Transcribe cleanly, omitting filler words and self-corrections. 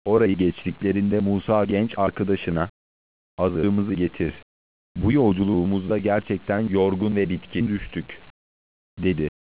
Orayı geçtiklerinde Musa genç arkadaşına, "Hazırımızı getir. Bu yolculuğumuzda gerçekten yorgun ve bitkin düştük," dedi.